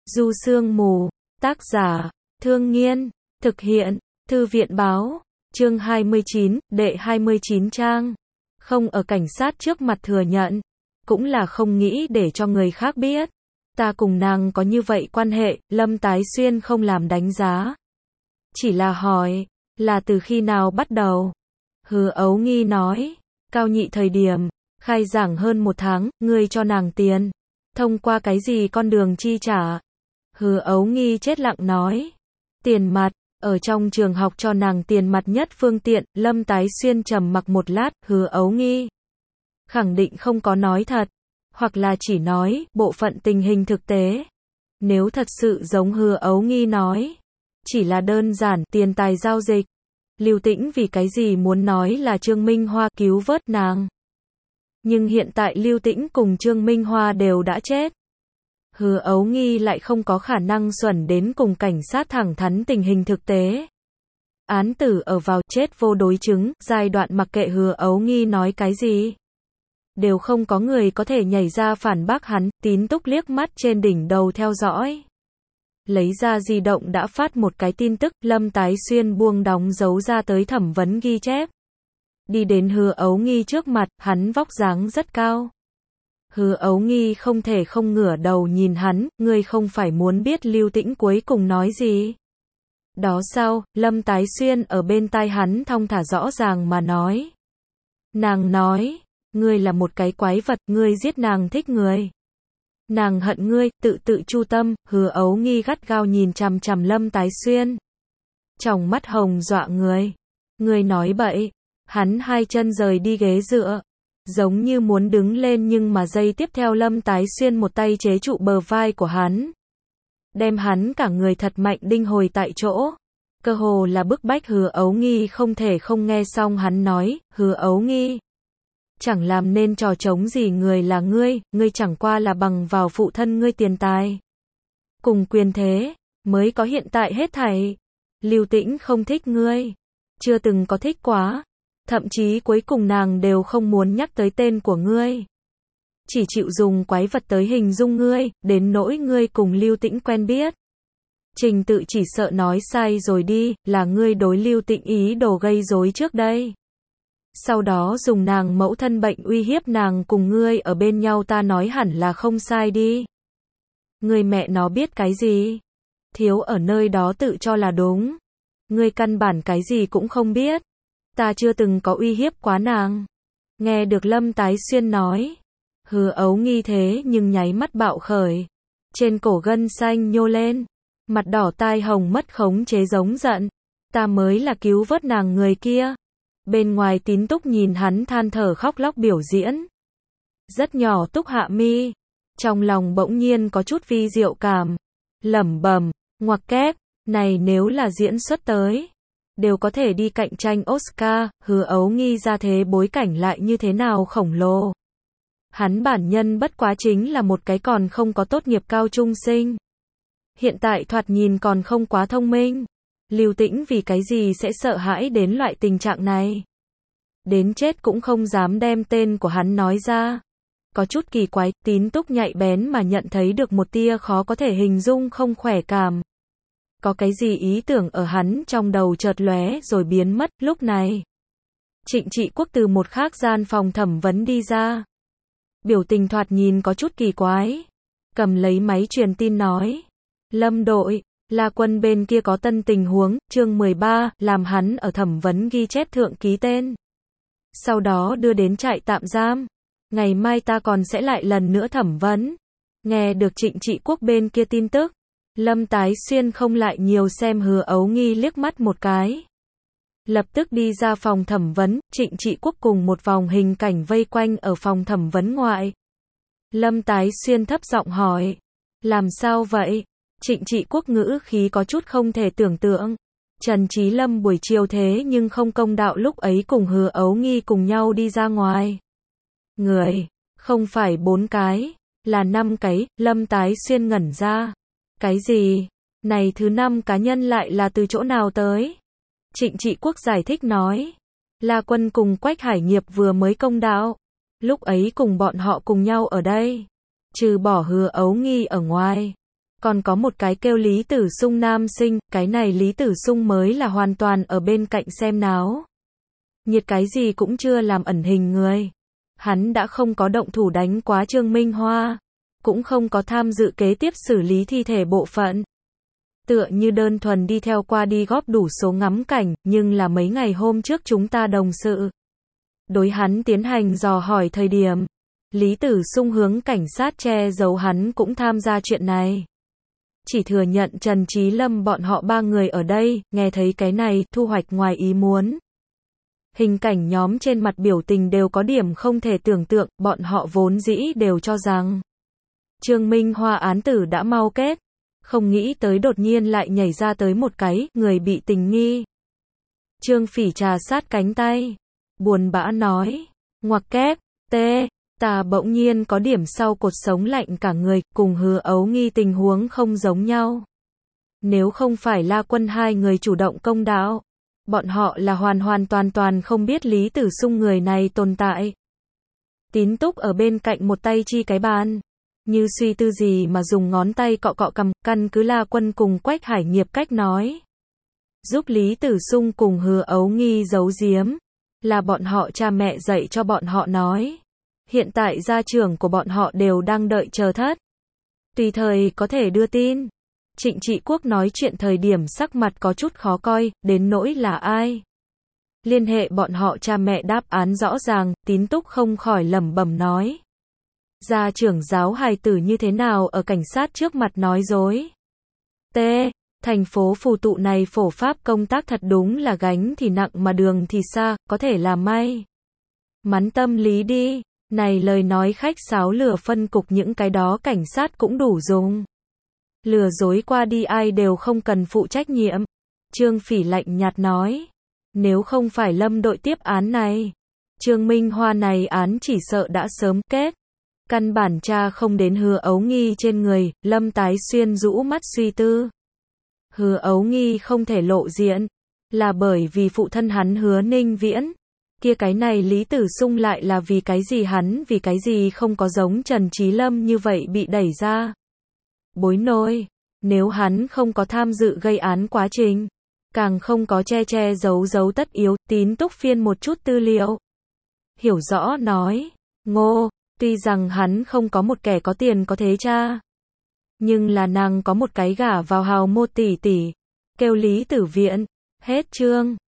Du Sương Mù, tác giả, Thương Nghiên, thực hiện, Thư viện báo, chương 29, đệ 29 trang. Không ở cảnh sát trước mặt thừa nhận, cũng là không nghĩ để cho người khác biết. Ta cùng nàng có như vậy quan hệ, Lâm Tái Xuyên không làm đánh giá. Chỉ là hỏi, là từ khi nào bắt đầu? Hứa Ấu Nghi nói, cao nhị thời điểm, khai giảng hơn 1 tháng, ngươi cho nàng tiền. Thông qua cái gì con đường chi trả? Hứa Ấu Nghi chết lặng nói, tiền mặt, ở trong trường học cho nàng tiền mặt nhất phương tiện. Lâm Tái Xuyên trầm mặc một lát, Hứa Ấu Nghi khẳng định không có nói thật, hoặc là chỉ nói bộ phận tình hình thực tế. Nếu thật sự giống Hứa Ấu Nghi nói, chỉ là đơn giản tiền tài giao dịch, Lưu Tĩnh vì cái gì muốn nói là Trương Minh Hoa cứu vớt nàng? Nhưng hiện tại Lưu Tĩnh cùng Trương Minh Hoa đều đã chết. Hứa Ấu Nghi lại không có khả năng xuẩn đến cùng cảnh sát thẳng thắn tình hình thực tế. Án tử ở vào chết vô đối chứng, giai đoạn mặc kệ Hứa Ấu Nghi nói cái gì, đều không có người có thể nhảy ra phản bác hắn. Tín Túc liếc mắt trên đỉnh đầu theo dõi. Lấy ra di động đã phát một cái tin tức, Lâm Tái Xuyên buông đóng dấu ra tới thẩm vấn ghi chép. Đi đến Hứa Ấu Nghi trước mặt, hắn vóc dáng rất cao. Hứa Ấu Nghi không thể không ngửa đầu nhìn hắn, ngươi không phải muốn biết Lưu Tĩnh cuối cùng nói gì? Đó sao? Lâm Tái Xuyên ở bên tai hắn thong thả rõ ràng mà nói. Nàng nói, ngươi là một cái quái vật, ngươi giết nàng thích người. Nàng hận ngươi, tự chu tâm. Hứa Ấu Nghi gắt gao nhìn chằm chằm Lâm Tái Xuyên. Tròng mắt hồng dọa người. Ngươi nói bậy. Hắn hai chân rời đi ghế dựa, giống như muốn đứng lên, nhưng mà giây tiếp theo Lâm Tái Xuyên một tay chế trụ bờ vai của hắn, đem hắn cả người thật mạnh đinh hồi tại chỗ. Cơ hồ là bức bách Hứa Ấu Nghi không thể không nghe xong hắn nói. Hứa Ấu Nghi, chẳng làm nên trò trống gì, người là ngươi chẳng qua là bằng vào phụ thân ngươi tiền tài cùng quyền thế mới có hiện tại hết thảy. Lưu Tĩnh không thích ngươi, chưa từng có thích quá. Thậm chí cuối cùng nàng đều không muốn nhắc tới tên của ngươi. Chỉ chịu dùng quái vật tới hình dung ngươi, đến nỗi ngươi cùng Lưu Tĩnh quen biết. Trình tự chỉ sợ nói sai rồi đi, là ngươi đối Lưu Tĩnh ý đồ gây rối trước đây. Sau đó dùng nàng mẫu thân bệnh uy hiếp nàng cùng ngươi ở bên nhau, ta nói hẳn là không sai đi. Ngươi mẹ nó biết cái gì? Thiếu ở nơi đó tự cho là đúng. Ngươi căn bản cái gì cũng không biết. Ta chưa từng có uy hiếp quá nàng. Nghe được Lâm Tái Xuyên nói, Hứa Ấu Nghi thế nhưng nháy mắt bạo khởi. Trên cổ gân xanh nhô lên, mặt đỏ tai hồng mất khống chế giống giận. Ta mới là cứu vớt nàng người kia. Bên ngoài Tín Túc nhìn hắn than thở khóc lóc biểu diễn. Rất nhỏ Túc hạ mi, trong lòng bỗng nhiên có chút vi diệu cảm. Lẩm bẩm, ngoặc kép, này nếu là diễn xuất tới, đều có thể đi cạnh tranh Oscar. Hứa Ấu Nghi ra thế bối cảnh lại như thế nào khổng lồ. Hắn bản nhân bất quá chính là một cái còn không có tốt nghiệp cao trung sinh. Hiện tại thoạt nhìn còn không quá thông minh. Lưu Tĩnh vì cái gì sẽ sợ hãi đến loại tình trạng này? Đến chết cũng không dám đem tên của hắn nói ra. Có chút kỳ quái. Tín Túc nhạy bén mà nhận thấy được một tia khó có thể hình dung không khỏe cảm. Có cái gì ý tưởng ở hắn trong đầu chợt lóe rồi biến mất. Lúc này, Trịnh Trị Quốc từ một khác gian phòng thẩm vấn đi ra. Biểu tình thoạt nhìn có chút kỳ quái. Cầm lấy máy truyền tin nói, Lâm đội, La Quân bên kia có tân tình huống. Chương 13, làm hắn ở thẩm vấn ghi chép thượng ký tên, sau đó đưa đến trại tạm giam. Ngày mai ta còn sẽ lại lần nữa thẩm vấn. Nghe được Trịnh Trị Quốc bên kia tin tức, Lâm Tái Xuyên không lại nhiều xem Hứa Ấu Nghi liếc mắt một cái. Lập tức đi ra phòng thẩm vấn. Trịnh Trị Quốc cùng một vòng hình cảnh vây quanh ở phòng thẩm vấn ngoại. Lâm Tái Xuyên thấp giọng hỏi, làm sao vậy? Trịnh Trị Quốc ngữ khí có chút không thể tưởng tượng. Trần Chí Lâm buổi chiều thế nhưng không công đạo lúc ấy cùng Hứa Ấu Nghi cùng nhau đi ra ngoài. Người, không phải 4 cái, là 5 cái. Lâm Tái Xuyên ngẩn ra. Cái gì? Này thứ 5 cá nhân lại là từ chỗ nào tới? Trịnh Trị Quốc giải thích nói, La Quân cùng Quách Hải Nghiệp vừa mới công đạo. Lúc ấy cùng bọn họ cùng nhau ở đây. Trừ bỏ Hứa Ấu Nghi ở ngoài, Còn có một cái kêu Lý Tử Sung nam sinh, cái này Lý Tử Sung mới là hoàn toàn ở bên cạnh xem náo. Nhiệt cái gì cũng chưa làm ẩn hình người. Hắn đã không có động thủ đánh quá Trương Minh Hoa, cũng không có tham dự kế tiếp xử lý thi thể bộ phận. Tựa như đơn thuần đi theo qua đi góp đủ số ngắm cảnh, nhưng là mấy ngày hôm trước chúng ta đồng sự. Đối hắn tiến hành dò hỏi thời điểm, Lý Tử Sung hướng cảnh sát che giấu hắn cũng tham gia chuyện này. Chỉ thừa nhận Trần Trí Lâm bọn họ 3 người ở đây, nghe thấy cái này, thu hoạch ngoài ý muốn. Hình cảnh nhóm trên mặt biểu tình đều có điểm không thể tưởng tượng, bọn họ vốn dĩ đều cho rằng Trương Minh Hoa án tử đã mau kết. Không nghĩ tới đột nhiên lại nhảy ra tới một cái, người bị tình nghi. Trương Phỉ trà sát cánh tay, buồn bã nói, ngoặc kép, ta bỗng nhiên có điểm sau cột sống lạnh cả người, cùng Hứa Ấu Nghi tình huống không giống nhau. Nếu không phải La Quân hai người chủ động công đạo, bọn họ là hoàn toàn không biết Lý Tử Sung người này tồn tại. Tín Túc ở bên cạnh một tay chi cái bàn, như suy tư gì mà dùng ngón tay cọ cọ cằm, căn cứ La Quân cùng Quách Hải Nghiệp cách nói. Giúp Lý Tử Sung cùng Hứa Ấu Nghi giấu giếm, là bọn họ cha mẹ dạy cho bọn họ nói. Hiện tại gia trưởng của bọn họ đều đang đợi chờ thất. Tùy thời có thể đưa tin. Trịnh Trị Quốc nói chuyện thời điểm sắc mặt có chút khó coi, đến nỗi là ai. Liên hệ bọn họ cha mẹ đáp án rõ ràng, Tín Túc không khỏi lẩm bẩm nói. Gia trưởng giáo hài tử như thế nào ở cảnh sát trước mặt nói dối. Thành phố phù tụ này phổ pháp công tác thật đúng là gánh thì nặng mà đường thì xa, có thể là may mắn tâm lý đi. Này lời nói khách sáo lừa phân cục những cái đó cảnh sát cũng đủ dùng. Lừa dối qua đi ai đều không cần phụ trách nhiệm. Trương Phỉ lạnh nhạt nói. Nếu không phải Lâm đội tiếp án này, Trương Minh Hoa này án chỉ sợ đã sớm kết. Căn bản tra không đến Hứa Ấu Nghi trên người, Lâm Tái Xuyên rũ mắt suy tư. Hứa Ấu Nghi không thể lộ diện, là bởi vì phụ thân hắn Hứa Ninh Viễn. Kia cái này Lý Tử Sung lại là vì cái gì không có giống Trần Trí Lâm như vậy bị đẩy ra. Bối nôi, nếu hắn không có tham dự gây án quá trình, càng không có che giấu tất yếu, Tín Túc phiên một chút tư liệu. Hiểu rõ nói, Ngô, tuy rằng hắn không có một kẻ có tiền có thế cha, nhưng là nàng có một cái gả vào hào môn tỷ tỷ, kêu Lý Tử Viện. Hết chương.